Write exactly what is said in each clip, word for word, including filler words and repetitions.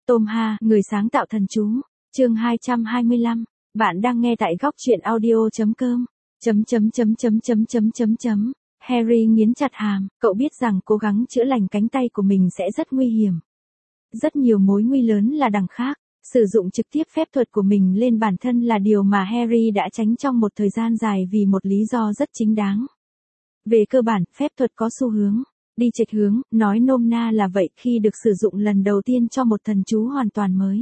Tom Ha, người sáng tạo thần chú. Chương hai trăm hai mươi lăm. Bạn đang nghe tại góc truyện audio chấm com. Chấm chấm chấm chấm chấm chấm chấm chấm. Harry nghiến chặt hàm, cậu biết rằng cố gắng chữa lành cánh tay của mình sẽ rất nguy hiểm. Rất nhiều mối nguy lớn là đằng khác. Sử dụng trực tiếp phép thuật của mình lên bản thân là điều mà Harry đã tránh trong một thời gian dài vì một lý do rất chính đáng. Về cơ bản, phép thuật có xu hướng đi chệch hướng, nói nôm na là vậy khi được sử dụng lần đầu tiên cho một thần chú hoàn toàn mới.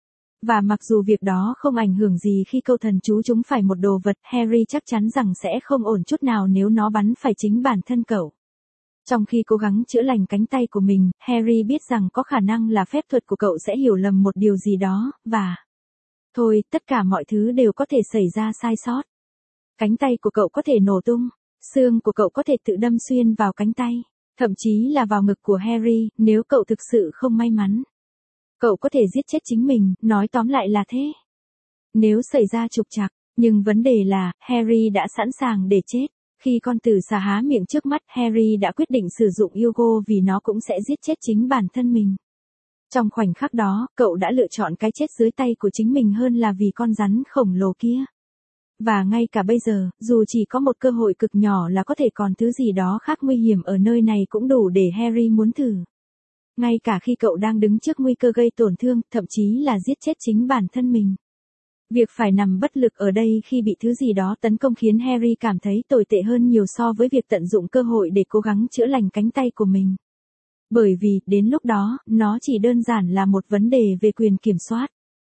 Và mặc dù việc đó không ảnh hưởng gì khi câu thần chú trúng phải một đồ vật, Harry chắc chắn rằng sẽ không ổn chút nào nếu nó bắn phải chính bản thân cậu. Trong khi cố gắng chữa lành cánh tay của mình, Harry biết rằng có khả năng là phép thuật của cậu sẽ hiểu lầm một điều gì đó, và... Thôi, tất cả mọi thứ đều có thể xảy ra sai sót. Cánh tay của cậu có thể nổ tung, xương của cậu có thể tự đâm xuyên vào cánh tay, thậm chí là vào ngực của Harry, nếu cậu thực sự không may mắn. Cậu có thể giết chết chính mình, nói tóm lại là thế. Nếu xảy ra trục trặc, nhưng vấn đề là, Harry đã sẵn sàng để chết. Khi con tử xà há miệng trước mắt, Harry đã quyết định sử dụng Hugo vì nó cũng sẽ giết chết chính bản thân mình. Trong khoảnh khắc đó, cậu đã lựa chọn cái chết dưới tay của chính mình hơn là vì con rắn khổng lồ kia. Và ngay cả bây giờ, dù chỉ có một cơ hội cực nhỏ là có thể còn thứ gì đó khác nguy hiểm ở nơi này cũng đủ để Harry muốn thử. Ngay cả khi cậu đang đứng trước nguy cơ gây tổn thương, thậm chí là giết chết chính bản thân mình. Việc phải nằm bất lực ở đây khi bị thứ gì đó tấn công khiến Harry cảm thấy tồi tệ hơn nhiều so với việc tận dụng cơ hội để cố gắng chữa lành cánh tay của mình. Bởi vì, đến lúc đó, nó chỉ đơn giản là một vấn đề về quyền kiểm soát.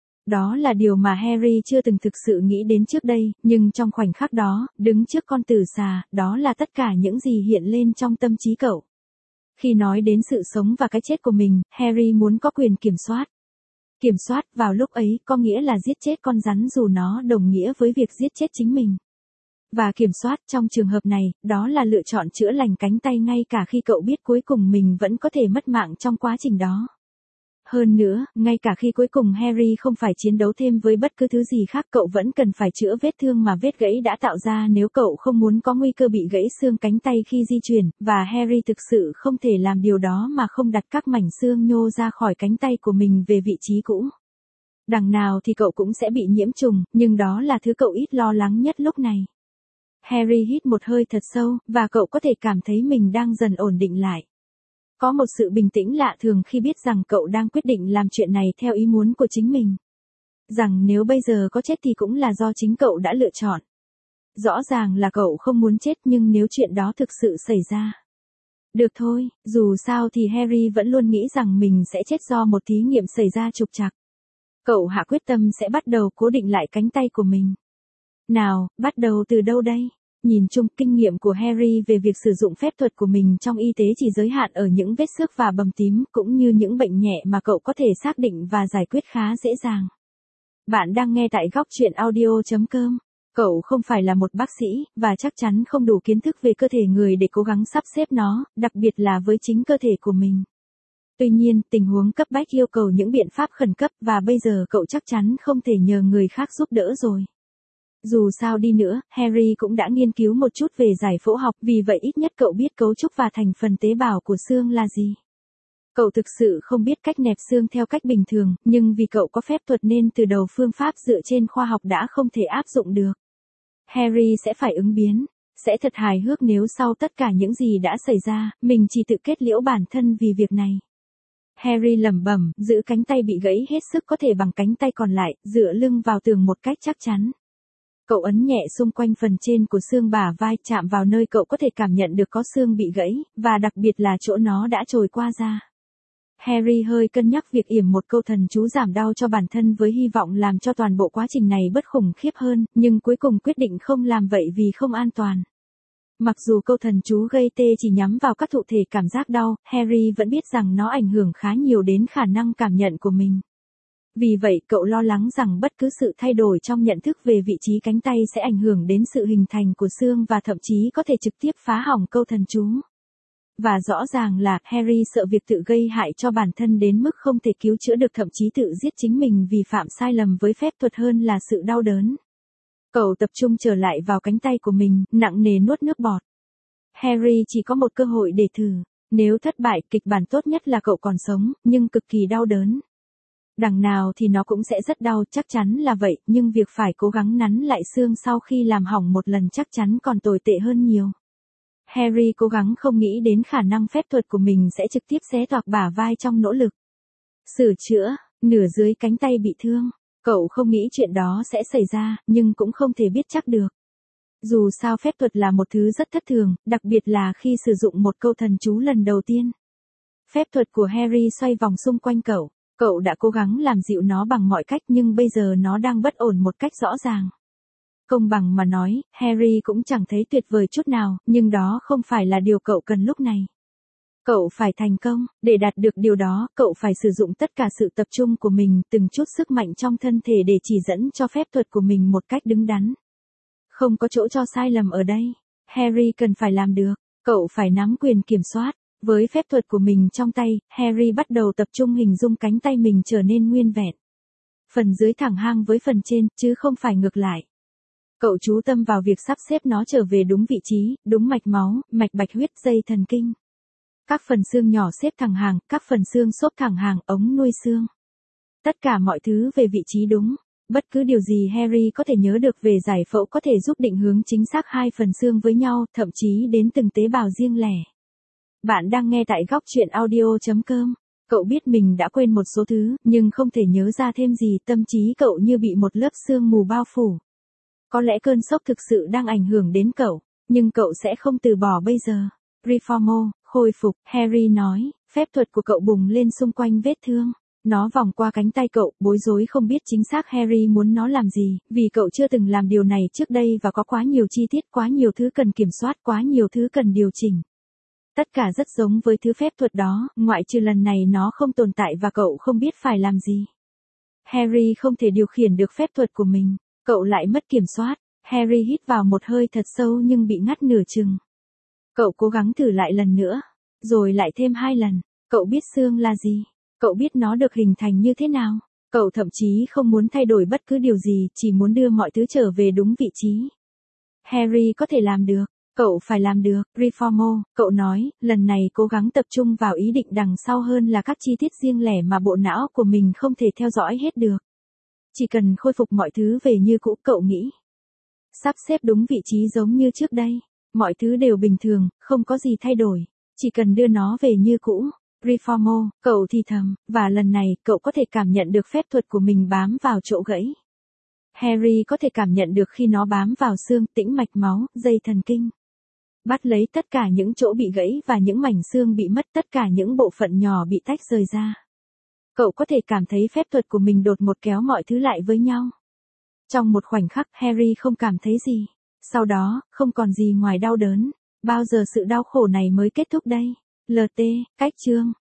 Đó là điều mà Harry chưa từng thực sự nghĩ đến trước đây, nhưng trong khoảnh khắc đó, đứng trước con tử xà, đó là tất cả những gì hiện lên trong tâm trí cậu. Khi nói đến sự sống và cái chết của mình, Harry muốn có quyền kiểm soát. Kiểm soát vào lúc ấy có nghĩa là giết chết con rắn dù nó đồng nghĩa với việc giết chết chính mình. Và kiểm soát trong trường hợp này, đó là lựa chọn chữa lành cánh tay ngay cả khi cậu biết cuối cùng mình vẫn có thể mất mạng trong quá trình đó. Hơn nữa, ngay cả khi cuối cùng Harry không phải chiến đấu thêm với bất cứ thứ gì khác, cậu vẫn cần phải chữa vết thương mà vết gãy đã tạo ra nếu cậu không muốn có nguy cơ bị gãy xương cánh tay khi di chuyển, và Harry thực sự không thể làm điều đó mà không đặt các mảnh xương nhô ra khỏi cánh tay của mình về vị trí cũ. Đằng nào thì cậu cũng sẽ bị nhiễm trùng, nhưng đó là thứ cậu ít lo lắng nhất lúc này. Harry hít một hơi thật sâu, và cậu có thể cảm thấy mình đang dần ổn định lại. Có một sự bình tĩnh lạ thường khi biết rằng cậu đang quyết định làm chuyện này theo ý muốn của chính mình. Rằng nếu bây giờ có chết thì cũng là do chính cậu đã lựa chọn. Rõ ràng là cậu không muốn chết nhưng nếu chuyện đó thực sự xảy ra. Được thôi, dù sao thì Harry vẫn luôn nghĩ rằng mình sẽ chết do một thí nghiệm xảy ra trục trặc. Cậu hạ quyết tâm sẽ bắt đầu cố định lại cánh tay của mình. Nào, bắt đầu từ đâu đây? Nhìn chung, kinh nghiệm của Harry về việc sử dụng phép thuật của mình trong y tế chỉ giới hạn ở những vết xước và bầm tím cũng như những bệnh nhẹ mà cậu có thể xác định và giải quyết khá dễ dàng. Bạn đang nghe tại góc truyện audio chấm com. Cậu không phải là một bác sĩ, và chắc chắn không đủ kiến thức về cơ thể người để cố gắng sắp xếp nó, đặc biệt là với chính cơ thể của mình. Tuy nhiên, tình huống cấp bách yêu cầu những biện pháp khẩn cấp và bây giờ cậu chắc chắn không thể nhờ người khác giúp đỡ rồi. Dù sao đi nữa, Harry cũng đã nghiên cứu một chút về giải phẫu học, vì vậy ít nhất cậu biết cấu trúc và thành phần tế bào của xương là gì. Cậu thực sự không biết cách nẹp xương theo cách bình thường, nhưng vì cậu có phép thuật nên từ đầu phương pháp dựa trên khoa học đã không thể áp dụng được. Harry sẽ phải ứng biến. Sẽ thật hài hước nếu sau tất cả những gì đã xảy ra, mình chỉ tự kết liễu bản thân vì việc này. Harry lẩm bẩm, giữ cánh tay bị gãy hết sức có thể bằng cánh tay còn lại, dựa lưng vào tường một cách chắc chắn. Cậu ấn nhẹ xung quanh phần trên của xương bả vai, chạm vào nơi cậu có thể cảm nhận được có xương bị gãy, và đặc biệt là chỗ nó đã trồi qua ra. Harry hơi cân nhắc việc yểm một câu thần chú giảm đau cho bản thân với hy vọng làm cho toàn bộ quá trình này bớt khủng khiếp hơn, nhưng cuối cùng quyết định không làm vậy vì không an toàn. Mặc dù câu thần chú gây tê chỉ nhắm vào các thụ thể cảm giác đau, Harry vẫn biết rằng nó ảnh hưởng khá nhiều đến khả năng cảm nhận của mình. Vì vậy, cậu lo lắng rằng bất cứ sự thay đổi trong nhận thức về vị trí cánh tay sẽ ảnh hưởng đến sự hình thành của xương và thậm chí có thể trực tiếp phá hỏng câu thần chú. Và rõ ràng là, Harry sợ việc tự gây hại cho bản thân đến mức không thể cứu chữa được, thậm chí tự giết chính mình vì phạm sai lầm với phép thuật hơn là sự đau đớn. Cậu tập trung trở lại vào cánh tay của mình, nặng nề nuốt nước bọt. Harry chỉ có một cơ hội để thử. Nếu thất bại, kịch bản tốt nhất là cậu còn sống, nhưng cực kỳ đau đớn. Đằng nào thì nó cũng sẽ rất đau, chắc chắn là vậy, nhưng việc phải cố gắng nắn lại xương sau khi làm hỏng một lần chắc chắn còn tồi tệ hơn nhiều. Harry cố gắng không nghĩ đến khả năng phép thuật của mình sẽ trực tiếp xé toạc bả vai trong nỗ lực sửa chữa, nửa dưới cánh tay bị thương. Cậu không nghĩ chuyện đó sẽ xảy ra, nhưng cũng không thể biết chắc được. Dù sao phép thuật là một thứ rất thất thường, đặc biệt là khi sử dụng một câu thần chú lần đầu tiên. Phép thuật của Harry xoay vòng xung quanh cậu. Cậu đã cố gắng làm dịu nó bằng mọi cách nhưng bây giờ nó đang bất ổn một cách rõ ràng. Công bằng mà nói, Harry cũng chẳng thấy tuyệt vời chút nào, nhưng đó không phải là điều cậu cần lúc này. Cậu phải thành công, để đạt được điều đó, cậu phải sử dụng tất cả sự tập trung của mình, từng chút sức mạnh trong thân thể để chỉ dẫn cho phép thuật của mình một cách đứng đắn. Không có chỗ cho sai lầm ở đây. Harry cần phải làm được, cậu phải nắm quyền kiểm soát. Với phép thuật của mình trong tay, Harry bắt đầu tập trung hình dung cánh tay mình trở nên nguyên vẹn. Phần dưới thẳng hang với phần trên, chứ không phải ngược lại. Cậu chú tâm vào việc sắp xếp nó trở về đúng vị trí, đúng mạch máu, mạch bạch huyết, dây thần kinh. Các phần xương nhỏ xếp thẳng hàng, các phần xương xốp thẳng hàng, ống nuôi xương. Tất cả mọi thứ về vị trí đúng. Bất cứ điều gì Harry có thể nhớ được về giải phẫu có thể giúp định hướng chính xác hai phần xương với nhau, thậm chí đến từng tế bào riêng lẻ. Bạn đang nghe tại góc truyện audio chấm com. Cậu biết mình đã quên một số thứ, nhưng không thể nhớ ra thêm gì, tâm trí cậu như bị một lớp sương mù bao phủ. Có lẽ cơn sốc thực sự đang ảnh hưởng đến cậu, nhưng cậu sẽ không từ bỏ bây giờ. Reformo, khôi phục, Harry nói, phép thuật của cậu bùng lên xung quanh vết thương. Nó vòng qua cánh tay cậu, bối rối không biết chính xác Harry muốn nó làm gì, vì cậu chưa từng làm điều này trước đây và có quá nhiều chi tiết, quá nhiều thứ cần kiểm soát, quá nhiều thứ cần điều chỉnh. Tất cả rất giống với thứ phép thuật đó, ngoại trừ lần này nó không tồn tại và cậu không biết phải làm gì. Harry không thể điều khiển được phép thuật của mình, cậu lại mất kiểm soát. Harry hít vào một hơi thật sâu nhưng bị ngắt nửa chừng. Cậu cố gắng thử lại lần nữa, rồi lại thêm hai lần. Cậu biết xương là gì, cậu biết nó được hình thành như thế nào. Cậu thậm chí không muốn thay đổi bất cứ điều gì, chỉ muốn đưa mọi thứ trở về đúng vị trí. Harry có thể làm được. Cậu phải làm được, Reformo, cậu nói, lần này cố gắng tập trung vào ý định đằng sau hơn là các chi tiết riêng lẻ mà bộ não của mình không thể theo dõi hết được. Chỉ cần khôi phục mọi thứ về như cũ, cậu nghĩ. Sắp xếp đúng vị trí giống như trước đây. Mọi thứ đều bình thường, không có gì thay đổi. Chỉ cần đưa nó về như cũ. Reformo, cậu thì thầm, và lần này, cậu có thể cảm nhận được phép thuật của mình bám vào chỗ gãy. Harry có thể cảm nhận được khi nó bám vào xương, tĩnh mạch máu, dây thần kinh. Bắt lấy tất cả những chỗ bị gãy và những mảnh xương bị mất, tất cả những bộ phận nhỏ bị tách rời ra. Cậu có thể cảm thấy phép thuật của mình đột ngột kéo mọi thứ lại với nhau. Trong một khoảnh khắc, Harry không cảm thấy gì. Sau đó, không còn gì ngoài đau đớn. Bao giờ sự đau khổ này mới kết thúc đây? lờ tê, cách chương.